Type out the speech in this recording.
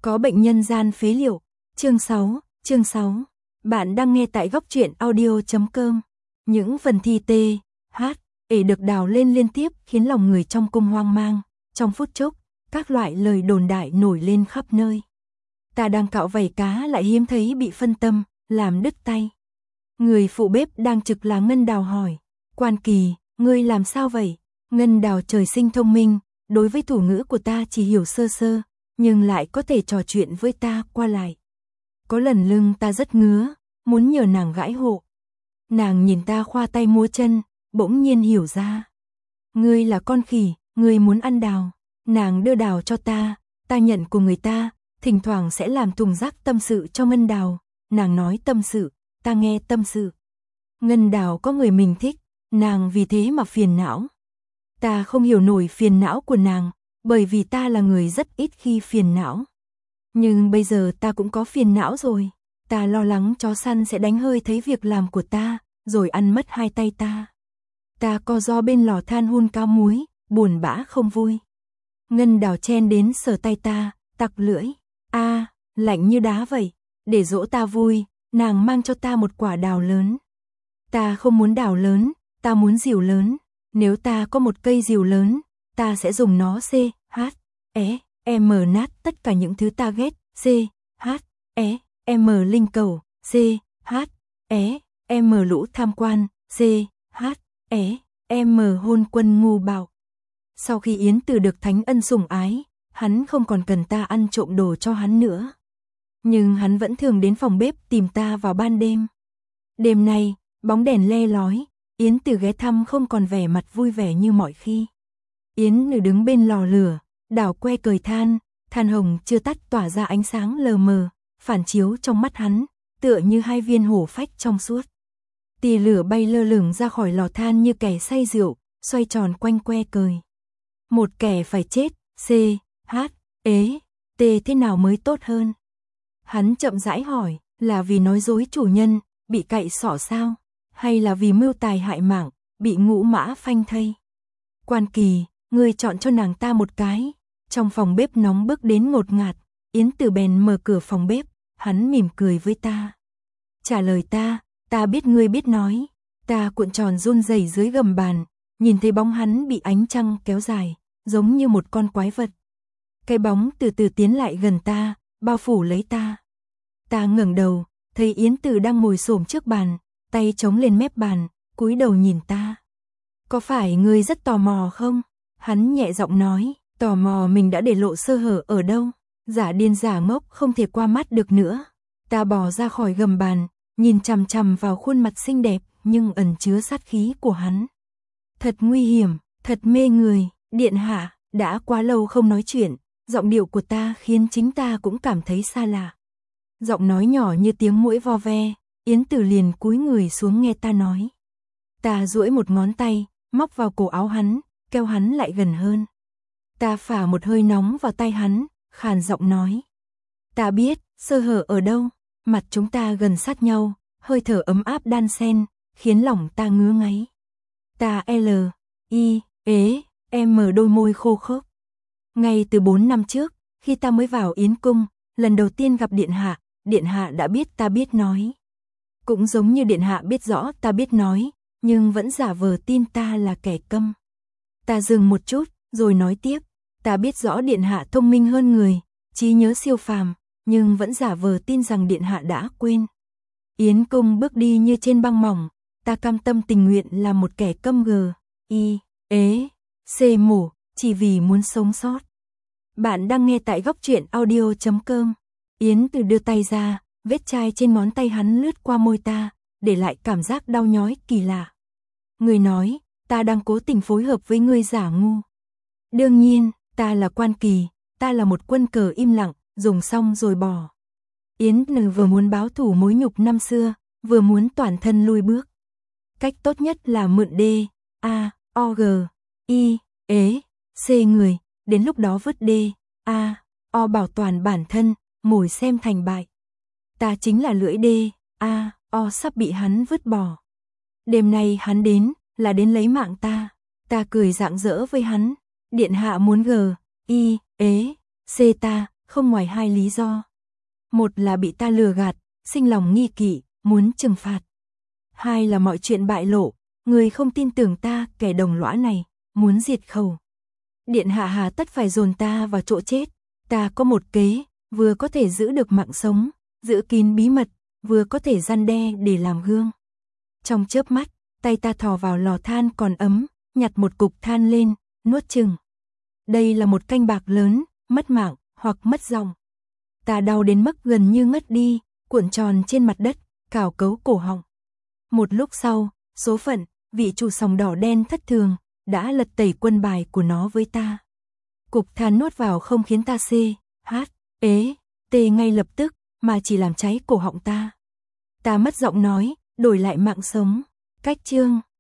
Có bệnh nhân gian phế liệu. Chương 6. Bạn đang nghe tại góc truyện audio.com. Những phần thi T, H, E được đào lên liên tiếp khiến lòng người trong cung hoang mang. Trong phút chốc, các loại lời đồn đại nổi lên khắp nơi. Ta đang cạo vảy cá lại hiếm thấy bị phân tâm, làm đứt tay. Người phụ bếp đang trực là Ngân Đào hỏi. Quan Kỳ, ngươi làm sao vậy? Ngân Đào trời sinh thông minh, đối với thủ ngữ của ta chỉ hiểu sơ sơ, nhưng lại có thể trò chuyện với ta qua lại. Có lần lưng ta rất ngứa, muốn nhờ nàng gãi hộ. Nàng nhìn ta khoa tay múa chân, bỗng nhiên hiểu ra. Ngươi là con khỉ, ngươi muốn ăn đào. Nàng đưa đào cho ta nhận của người ta, thỉnh thoảng sẽ làm thùng rác tâm sự cho Ngân Đào. Nàng nói tâm sự, ta nghe tâm sự. Ngân Đào có người mình thích, nàng vì thế mà phiền não. Ta không hiểu nổi phiền não của nàng, bởi vì ta là người rất ít khi phiền não. Nhưng bây giờ ta cũng có phiền não rồi. Ta lo lắng chó săn sẽ đánh hơi thấy việc làm của ta, rồi ăn mất hai tay ta. Ta co ro bên lò than hun cao muối, buồn bã không vui. Ngân Đào chen đến sờ tay ta, tặc lưỡi. Lạnh như đá vậy. Để dỗ ta vui, nàng mang cho ta một quả đào lớn. Ta không muốn đào lớn, ta muốn rìu lớn. Nếu ta có một cây rìu lớn, ta sẽ dùng nó C-H-E-M nát tất cả những thứ ta ghét. C-H-E-M linh cầu. C-H-E-M lũ tham quan. C-H-E-M hôn quân ngu bạo. Sau khi Yến Từ được Thánh Ân sủng ái, hắn không còn cần ta ăn trộm đồ cho hắn nữa. Nhưng hắn vẫn thường đến phòng bếp tìm ta vào ban đêm. Đêm nay, bóng đèn le lói, Yến Từ ghé thăm không còn vẻ mặt vui vẻ như mọi khi. Yến Từ đứng bên lò lửa, đảo que cời than hồng chưa tắt tỏa ra ánh sáng lờ mờ, phản chiếu trong mắt hắn, tựa như hai viên hổ phách trong suốt. Tia lửa bay lơ lửng ra khỏi lò than như kẻ say rượu, xoay tròn quanh que cời. Một kẻ phải chết, C-H-E-T thế nào mới tốt hơn? Hắn chậm rãi hỏi, là vì nói dối chủ nhân, bị cạy xỏ sao? Hay là vì mưu tài hại mạng, bị ngũ mã phanh thây? Quan Kỳ, ngươi chọn cho nàng ta một cái. Trong phòng bếp nóng bức đến ngột ngạt, Yến Từ bèn mở cửa phòng bếp, hắn mỉm cười với ta. Trả lời ta biết ngươi biết nói. Ta cuộn tròn run rẩy dưới gầm bàn, nhìn thấy bóng hắn bị ánh trăng kéo dài, giống như một con quái vật. Cái bóng từ từ tiến lại gần ta, bao phủ lấy ta. Ta ngẩng đầu, thấy Yến Từ đang ngồi xổm trước bàn, tay chống lên mép bàn, cúi đầu nhìn ta. Có phải ngươi rất tò mò không? Hắn nhẹ giọng nói, tò mò mình đã để lộ sơ hở ở đâu. Giả điên giả ngốc không thể qua mắt được nữa. Ta bò ra khỏi gầm bàn, nhìn chằm chằm vào khuôn mặt xinh đẹp nhưng ẩn chứa sát khí của hắn. Thật nguy hiểm, thật mê người, điện hạ, đã quá lâu không nói chuyện, giọng điệu của ta khiến chính ta cũng cảm thấy xa lạ. Giọng nói nhỏ như tiếng muỗi vo ve, Yến Từ liền cúi người xuống nghe ta nói. Ta duỗi một ngón tay, móc vào cổ áo hắn, kéo hắn lại gần hơn. Ta phả một hơi nóng vào tay hắn, khàn giọng nói. Ta biết, sơ hở ở đâu, mặt chúng ta gần sát nhau, hơi thở ấm áp đan xen, khiến lòng ta ngứa ngáy. Ta L-I-E-M đôi môi khô khốc. Ngay từ 4 năm trước, khi ta mới vào Yến Cung, lần đầu tiên gặp Điện hạ đã biết ta biết nói. Cũng giống như Điện hạ biết rõ ta biết nói, nhưng vẫn giả vờ tin ta là kẻ câm. Ta dừng một chút, rồi nói tiếp, ta biết rõ Điện hạ thông minh hơn người, trí nhớ siêu phàm, nhưng vẫn giả vờ tin rằng Điện hạ đã quên. Yến Cung bước đi như trên băng mỏng, ta cam tâm tình nguyện là một kẻ câm G-I-E-C mổ, chỉ vì muốn sống sót. Bạn đang nghe tại góc truyện audio.com. Yến Từ đưa tay ra, vết chai trên ngón tay hắn lướt qua môi ta, để lại cảm giác đau nhói kỳ lạ. Người nói, ta đang cố tình phối hợp với ngươi giả ngu. Đương nhiên, ta là Quan Kỳ, ta là một quân cờ im lặng, dùng xong rồi bỏ. Yến Từ vừa muốn báo thù mối nhục năm xưa, vừa muốn toàn thân lui bước. Cách tốt nhất là mượn D-A-O-G-I-E-C người, đến lúc đó vứt D-A-O bảo toàn bản thân, mồi xem thành bại. Ta chính là lưỡi D-A-O sắp bị hắn vứt bỏ. Đêm nay hắn đến, là đến lấy mạng ta. Ta cười rạng rỡ với hắn. Điện hạ muốn G-I-E-C ta, không ngoài hai lý do. Một là bị ta lừa gạt, sinh lòng nghi kỵ, muốn trừng phạt. Hai là mọi chuyện bại lộ, người không tin tưởng ta, kẻ đồng lõa này, muốn diệt khẩu. Điện hạ hà tất phải dồn ta vào chỗ chết, ta có một kế, vừa có thể giữ được mạng sống, giữ kín bí mật, vừa có thể răn đe để làm gương. Trong chớp mắt, tay ta thò vào lò than còn ấm, nhặt một cục than lên, nuốt chừng. Đây là một canh bạc lớn, mất mạng, hoặc mất dòng. Ta đau đến mức gần như ngất đi, cuộn tròn trên mặt đất, cào cấu cổ họng. Một lúc sau, số phận, vị chủ sòng đỏ đen thất thường, đã lật tẩy quân bài của nó với ta. Cục than nuốt vào không khiến ta tê ngay lập tức, mà chỉ làm cháy cổ họng ta. Ta mất giọng nói, đổi lại mạng sống. Cách chương